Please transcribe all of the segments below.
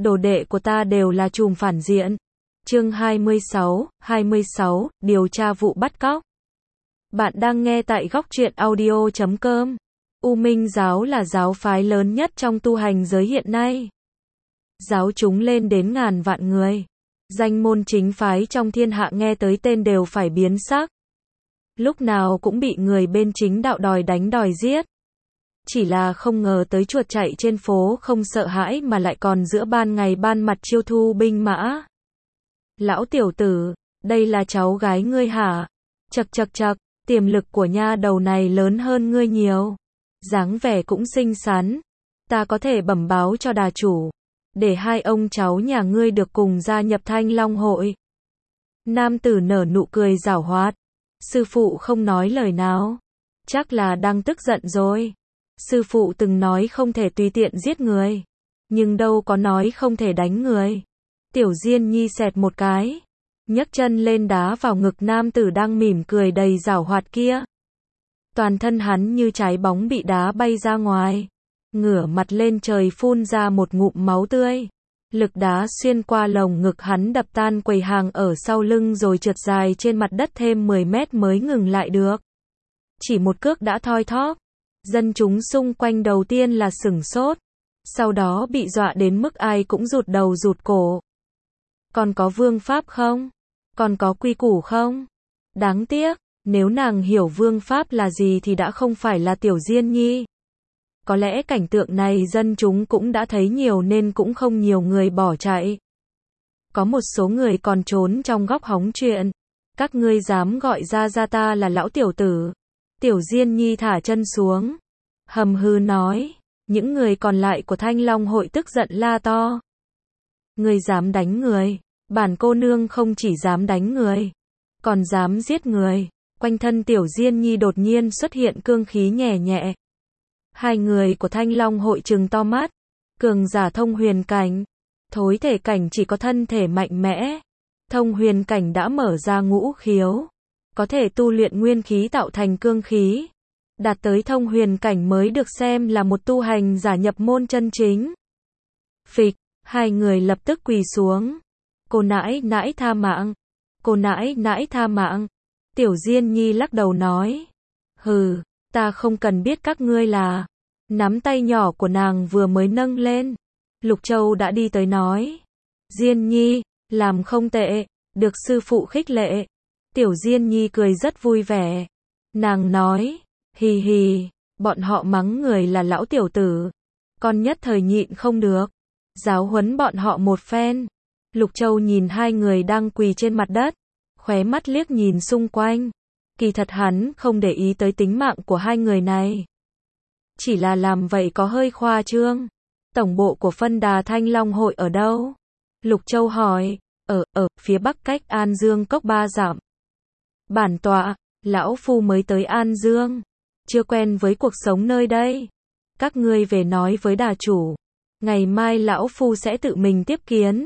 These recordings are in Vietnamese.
đồ đệ của ta đều là trùm phản diện. Chương 26, điều tra vụ bắt cóc. Bạn đang nghe tại góc truyện audio.com. U Minh giáo là giáo phái lớn nhất trong tu hành giới hiện nay. Giáo chúng lên đến ngàn vạn người. Danh môn chính phái trong thiên hạ nghe tới tên đều phải biến sắc. Lúc nào cũng bị người bên chính đạo đòi đánh đòi giết. Chỉ là không ngờ tới chuột chạy trên phố không sợ hãi mà lại còn giữa ban ngày ban mặt chiêu thu binh mã. Lão tiểu tử, đây là cháu gái ngươi hả? Chậc, tiềm lực của nha đầu này lớn hơn ngươi nhiều. Dáng vẻ cũng xinh xắn. Ta có thể bẩm báo cho đà chủ, để hai ông cháu nhà ngươi được cùng gia nhập Thanh Long hội. Nam tử nở nụ cười giảo hoạt. Sư phụ không nói lời nào. Chắc là đang tức giận rồi. Sư phụ từng nói không thể tùy tiện giết người. Nhưng đâu có nói không thể đánh người. Tiểu Diên Nhi xẹt một cái. Nhấc chân lên đá vào ngực nam tử đang mỉm cười đầy giảo hoạt kia. Toàn thân hắn như trái bóng bị đá bay ra ngoài. Ngửa mặt lên trời phun ra một ngụm máu tươi. Lực đá xuyên qua lồng ngực hắn đập tan quầy hàng ở sau lưng rồi trượt dài trên mặt đất thêm 10 mét mới ngừng lại được. Chỉ một cước đã thoi thóp. Dân chúng xung quanh đầu tiên là sửng sốt. Sau đó bị dọa đến mức ai cũng rụt đầu rụt cổ. Còn có vương pháp không? Còn có quy củ không? Đáng tiếc, nếu nàng hiểu vương pháp là gì thì đã không phải là Tiểu Diên Nhi. Có lẽ cảnh tượng này dân chúng cũng đã thấy nhiều nên cũng không nhiều người bỏ chạy. Có một số người còn trốn trong góc hóng chuyện. Các ngươi dám gọi ra ta là lão tiểu tử. Tiểu Diên Nhi thả chân xuống. Hầm hừ nói. Những người còn lại của Thanh Long hội tức giận la to. Ngươi dám đánh người. Bản cô nương không chỉ dám đánh người, còn dám giết người. Quanh thân Tiểu Diên Nhi đột nhiên xuất hiện cương khí nhẹ nhẹ. Hai người của Thanh Long hội trừng to mắt. Cường giả thông huyền cảnh. Thối thể cảnh chỉ có thân thể mạnh mẽ. Thông huyền cảnh đã mở ra ngũ khiếu. Có thể tu luyện nguyên khí tạo thành cương khí. Đạt tới thông huyền cảnh mới được xem là một tu hành giả nhập môn chân chính. Phịch, hai người lập tức quỳ xuống. Cô nãi nãi tha mạng. Cô nãi nãi tha mạng. Tiểu Diên Nhi lắc đầu nói. Hừ, ta không cần biết các ngươi là. Nắm tay nhỏ của nàng vừa mới nâng lên. Lục Châu đã đi tới nói. Diên Nhi, làm không tệ, được sư phụ khích lệ. Tiểu Diên Nhi cười rất vui vẻ. Nàng nói, hì hì, bọn họ mắng người là lão tiểu tử. Con nhất thời nhịn không được. Giáo huấn bọn họ một phen. Lục Châu nhìn hai người đang quỳ trên mặt đất. Khóe mắt liếc nhìn xung quanh. Kỳ thật hắn không để ý tới tính mạng của hai người này. Chỉ là làm vậy có hơi khoa trương. Tổng bộ của phân đà Thanh Long hội ở đâu? Lục Châu hỏi. Ở phía bắc cách An Dương cốc 3 dặm. Bản tọa, lão phu mới tới An Dương. Chưa quen với cuộc sống nơi đây. Các ngươi về nói với đà chủ. Ngày mai lão phu sẽ tự mình tiếp kiến.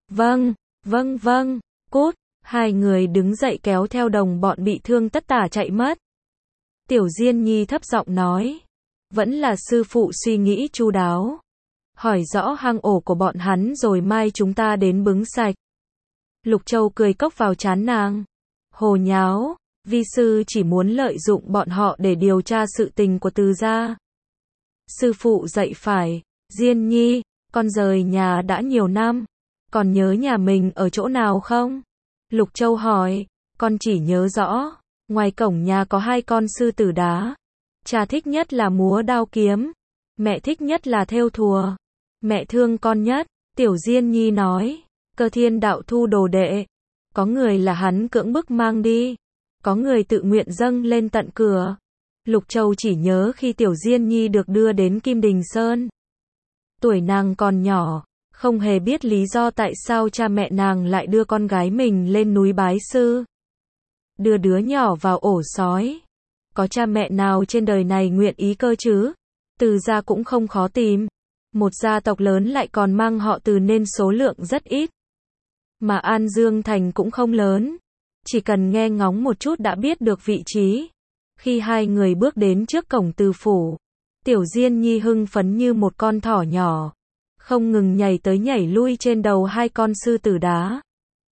Vâng, cút. Hai người đứng dậy kéo theo đồng bọn bị thương tất tả chạy mất. Tiểu Diên Nhi thấp giọng nói. Vẫn là sư phụ suy nghĩ chu đáo. Hỏi rõ hang ổ của bọn hắn rồi mai chúng ta đến bứng sạch. Lục Châu cười cốc vào trán nàng. Hồ nháo, vi sư chỉ muốn lợi dụng bọn họ để điều tra sự tình của Từ gia. Sư phụ dạy phải. Diên Nhi, con rời nhà đã nhiều năm. Còn nhớ nhà mình ở chỗ nào không? Lục Châu hỏi. Con chỉ nhớ rõ. Ngoài cổng nhà có 2 con sư tử đá. Cha thích nhất là múa đao kiếm. Mẹ thích nhất là thêu thùa. Mẹ thương con nhất. Tiểu Diên Nhi nói. Cơ Thiên đạo thu đồ đệ. Có người là hắn cưỡng bức mang đi. Có người tự nguyện dâng lên tận cửa. Lục Châu chỉ nhớ khi Tiểu Diên Nhi được đưa đến Kim Đình Sơn. Tuổi nàng còn nhỏ. Không hề biết lý do tại sao cha mẹ nàng lại đưa con gái mình lên núi bái sư. Đưa đứa nhỏ vào ổ sói. Có cha mẹ nào trên đời này nguyện ý cơ chứ? Từ gia cũng không khó tìm. Một gia tộc lớn lại còn mang họ Từ nên số lượng rất ít. Mà An Dương Thành cũng không lớn. Chỉ cần nghe ngóng một chút đã biết được vị trí. Khi hai người bước đến trước cổng Từ phủ, Tiểu Diên Nhi hưng phấn như một con thỏ nhỏ. không ngừng nhảy tới nhảy lui trên đầu hai con sư tử đá.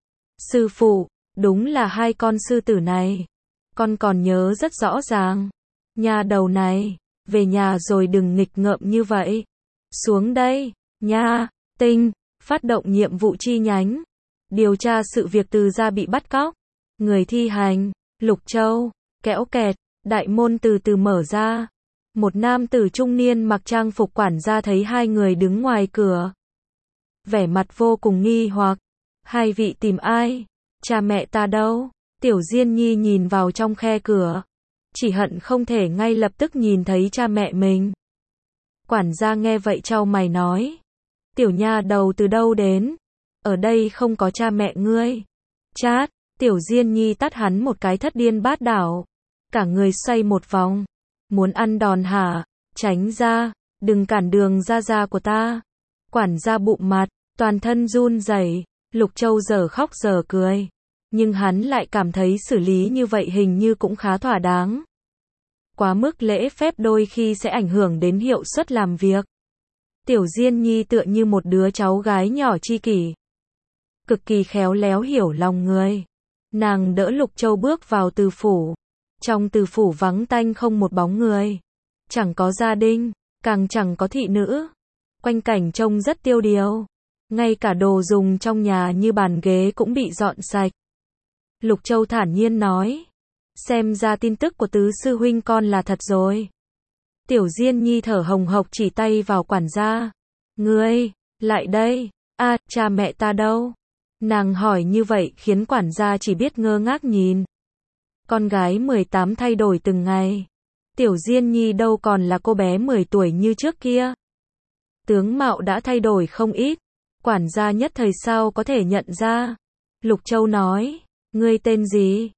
Sư phụ, đúng là hai con sư tử này. Con còn nhớ rất rõ ràng. Nha đầu này, về nhà rồi đừng nghịch ngợm như vậy. Xuống đây, nha, Tinh, phát động nhiệm vụ chi nhánh. Điều tra sự việc Từ gia bị bắt cóc. Người thi hành, Lục Châu, kéo kẹt, đại môn từ từ mở ra. Một nam tử trung niên mặc trang phục quản gia thấy hai người đứng ngoài cửa. Vẻ mặt vô cùng nghi hoặc. Hai vị tìm ai? Cha mẹ ta đâu? Tiểu Diên Nhi nhìn vào trong khe cửa. Chỉ hận không thể ngay lập tức nhìn thấy cha mẹ mình. Quản gia nghe vậy chau mày nói. Tiểu nha đầu từ đâu đến? Ở đây không có cha mẹ ngươi. Chát, Tiểu Diên Nhi tát hắn một cái thất điên bát đảo. Cả người xoay một vòng. Muốn ăn đòn hả? Tránh ra, đừng cản đường ra ra của ta. Quản gia bụng mặt, toàn thân run rẩy. Lục Châu giờ khóc giờ cười. Nhưng hắn lại cảm thấy xử lý như vậy hình như cũng khá thỏa đáng. Quá mức lễ phép đôi khi sẽ ảnh hưởng đến hiệu suất làm việc. Tiểu Diên Nhi tựa như một đứa cháu gái nhỏ chi kỷ. Cực kỳ khéo léo hiểu lòng người. Nàng đỡ Lục Châu bước vào từ phủ. Trong từ phủ vắng tanh không một bóng người. Chẳng có gia đình, càng chẳng có thị nữ. Quanh cảnh trông rất tiêu điều. Ngay cả đồ dùng trong nhà như bàn ghế cũng bị dọn sạch. Lục Châu thản nhiên nói. Xem ra tin tức của tứ sư huynh con là thật rồi. Tiểu Diên Nhi thở hồng hộc chỉ tay vào quản gia. Ngươi, lại đây. Cha mẹ ta đâu? Nàng hỏi như vậy khiến quản gia chỉ biết ngơ ngác nhìn. Con gái 18 thay đổi từng ngày. Tiểu Diên Nhi đâu còn là cô bé 10 tuổi như trước kia. Tướng mạo đã thay đổi không ít. Quản gia nhất thời sao có thể nhận ra. Lục Châu nói. Ngươi tên gì?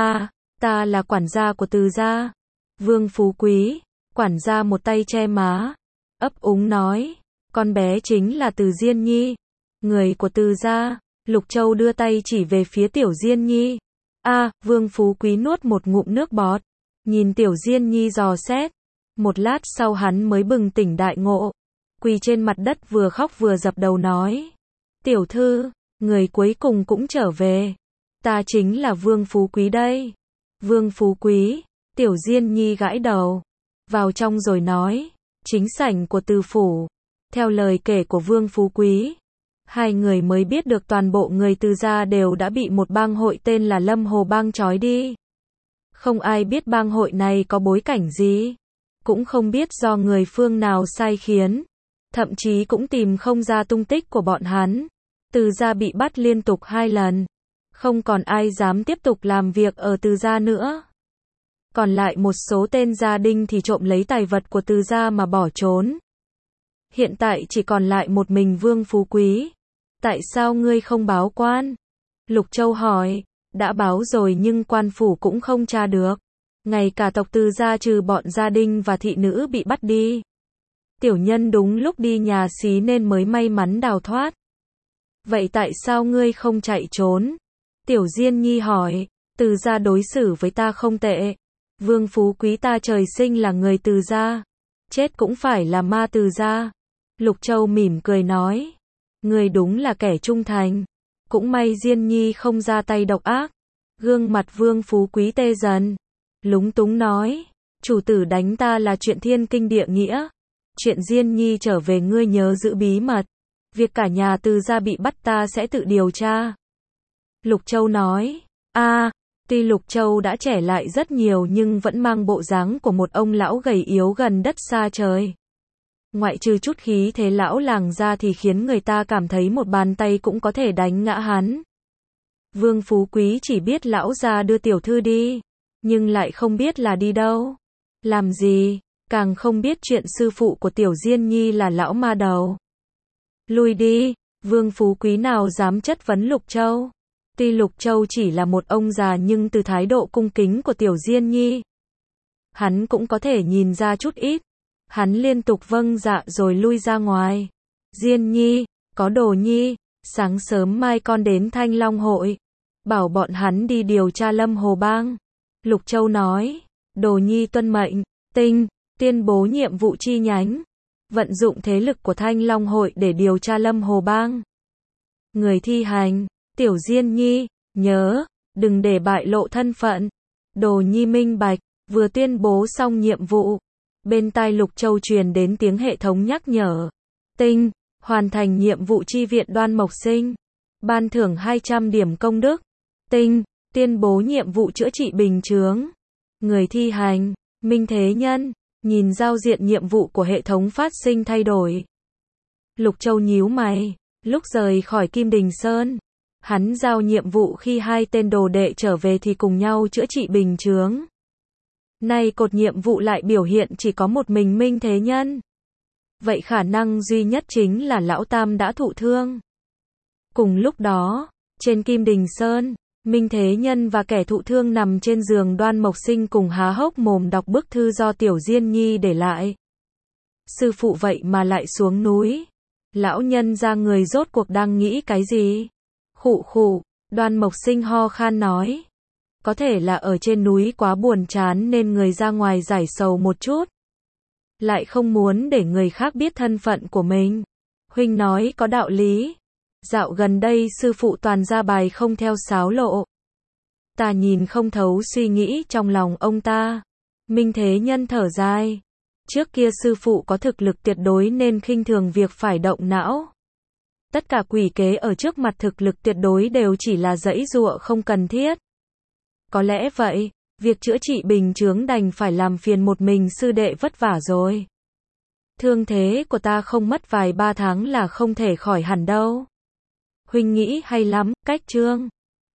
Ta là quản gia của Từ gia. Vương Phú Quý. Quản gia một tay che má. Ấp úng nói. Con bé chính là Từ Diên Nhi. Người của Từ gia. Lục Châu đưa tay chỉ về phía Tiểu Diên Nhi. Vương Phú Quý nuốt một ngụm nước bọt. Nhìn Tiểu Diên Nhi dò xét. Một lát sau hắn mới bừng tỉnh đại ngộ. Quỳ trên mặt đất vừa khóc vừa dập đầu nói. Tiểu thư, người cuối cùng cũng trở về. Ta chính là Vương Phú Quý đây. Vương Phú Quý, Tiểu Diên Nhi gãi đầu. Vào trong rồi nói. Chính sảnh của Từ phủ. Theo lời kể của Vương Phú Quý. Hai người mới biết được toàn bộ người Từ gia đều đã bị một bang hội tên là Lâm Hồ bang trói đi. Không ai biết bang hội này có bối cảnh gì. Cũng không biết do người phương nào sai khiến. Thậm chí cũng tìm không ra tung tích của bọn hắn. Từ gia bị bắt liên tục 2 lần. Không còn ai dám tiếp tục làm việc ở Từ gia nữa. Còn lại một số tên gia đình thì trộm lấy tài vật của Từ gia mà bỏ trốn. Hiện tại chỉ còn lại một mình Vương Phú Quý. Tại sao ngươi không báo quan? Lục Châu hỏi. Đã báo rồi nhưng quan phủ cũng không tra được. Ngay cả tộc Từ gia trừ bọn gia đình và thị nữ bị bắt đi. Tiểu nhân đúng lúc đi nhà xí nên mới may mắn đào thoát. Vậy tại sao ngươi không chạy trốn? Tiểu Diên Nhi hỏi. Từ gia đối xử với ta không tệ. Vương Phú Quý ta trời sinh là người Từ gia. Chết cũng phải là ma Từ gia. Lục Châu mỉm cười nói. Ngươi đúng là kẻ trung thành. Cũng may Diên Nhi không ra tay độc ác. Gương mặt Vương Phú Quý tê dần. Lúng túng nói. Chủ tử đánh ta là chuyện thiên kinh địa nghĩa. Chuyện Diên Nhi trở về ngươi nhớ giữ bí mật. Việc cả nhà Từ gia bị bắt ta sẽ tự điều tra. Lục Châu nói. Tuy Lục Châu đã trẻ lại rất nhiều nhưng vẫn mang bộ dáng của một ông lão gầy yếu gần đất xa trời. Ngoại trừ chút khí thế lão làng ra thì khiến người ta cảm thấy một bàn tay cũng có thể đánh ngã hắn. Vương Phú Quý chỉ biết lão già đưa tiểu thư đi, nhưng lại không biết là đi đâu, làm gì, càng không biết chuyện sư phụ của Tiểu Diên Nhi là lão ma đầu. Lui đi, Vương Phú Quý nào dám chất vấn Lục Châu. Tuy Lục Châu chỉ là một ông già nhưng từ thái độ cung kính của Tiểu Diên Nhi, hắn cũng có thể nhìn ra chút ít. Hắn liên tục vâng dạ rồi lui ra ngoài. Diên Nhi, có Đồ Nhi, sáng sớm mai con đến Thanh Long hội. Bảo bọn hắn đi điều tra Lâm Hồ bang. Lục Châu nói. Đồ Nhi tuân mệnh. Tinh, tuyên bố nhiệm vụ chi nhánh. vận dụng thế lực của Thanh Long Hội để điều tra Lâm Hồ Bang. Người thi hành, Tiểu Diên Nhi, nhớ, đừng để bại lộ thân phận. Đồ Nhi minh bạch, vừa tuyên bố xong nhiệm vụ. Bên tai Lục Châu truyền đến tiếng hệ thống nhắc nhở. Tinh, hoàn thành nhiệm vụ chi viện Đoan Mộc Sinh. Ban thưởng 200 điểm công đức. Tinh, tuyên bố nhiệm vụ chữa trị bình chướng. Người thi hành, Minh Thế Nhân, nhìn giao diện nhiệm vụ của hệ thống phát sinh thay đổi. Lục Châu nhíu mày, lúc rời khỏi Kim Đình Sơn, hắn giao nhiệm vụ khi hai tên đồ đệ trở về thì cùng nhau chữa trị bình chướng. Nay cột nhiệm vụ lại biểu hiện chỉ có một mình Minh Thế Nhân. Vậy khả năng duy nhất chính là Lão Tam đã thụ thương. Cùng lúc đó, trên Kim Đình Sơn, Minh Thế Nhân và kẻ thụ thương nằm trên giường Đoan Mộc Sinh cùng há hốc mồm đọc bức thư do Tiểu Diên Nhi để lại. Sư phụ vậy mà lại xuống núi. Lão nhân ra người rốt cuộc đang nghĩ cái gì? Khụ khụ, Đoan Mộc Sinh ho khan nói. Có thể là ở trên núi quá buồn chán nên người ra ngoài giải sầu một chút. Lại không muốn để người khác biết thân phận của mình. Huynh nói có đạo lý. Dạo gần đây sư phụ toàn ra bài không theo sáo lộ. Ta nhìn không thấu suy nghĩ trong lòng ông ta. Minh Thế Nhân thở dài. Trước kia sư phụ có thực lực tuyệt đối nên khinh thường việc phải động não. Tất cả quỷ kế ở trước mặt thực lực tuyệt đối đều chỉ là giãy giụa không cần thiết. Có lẽ vậy, việc chữa trị bình chướng đành phải làm phiền một mình sư đệ vất vả rồi. Thương thế của ta không mất vài 3 tháng là không thể khỏi hẳn đâu. Huynh nghĩ hay lắm, cách chương.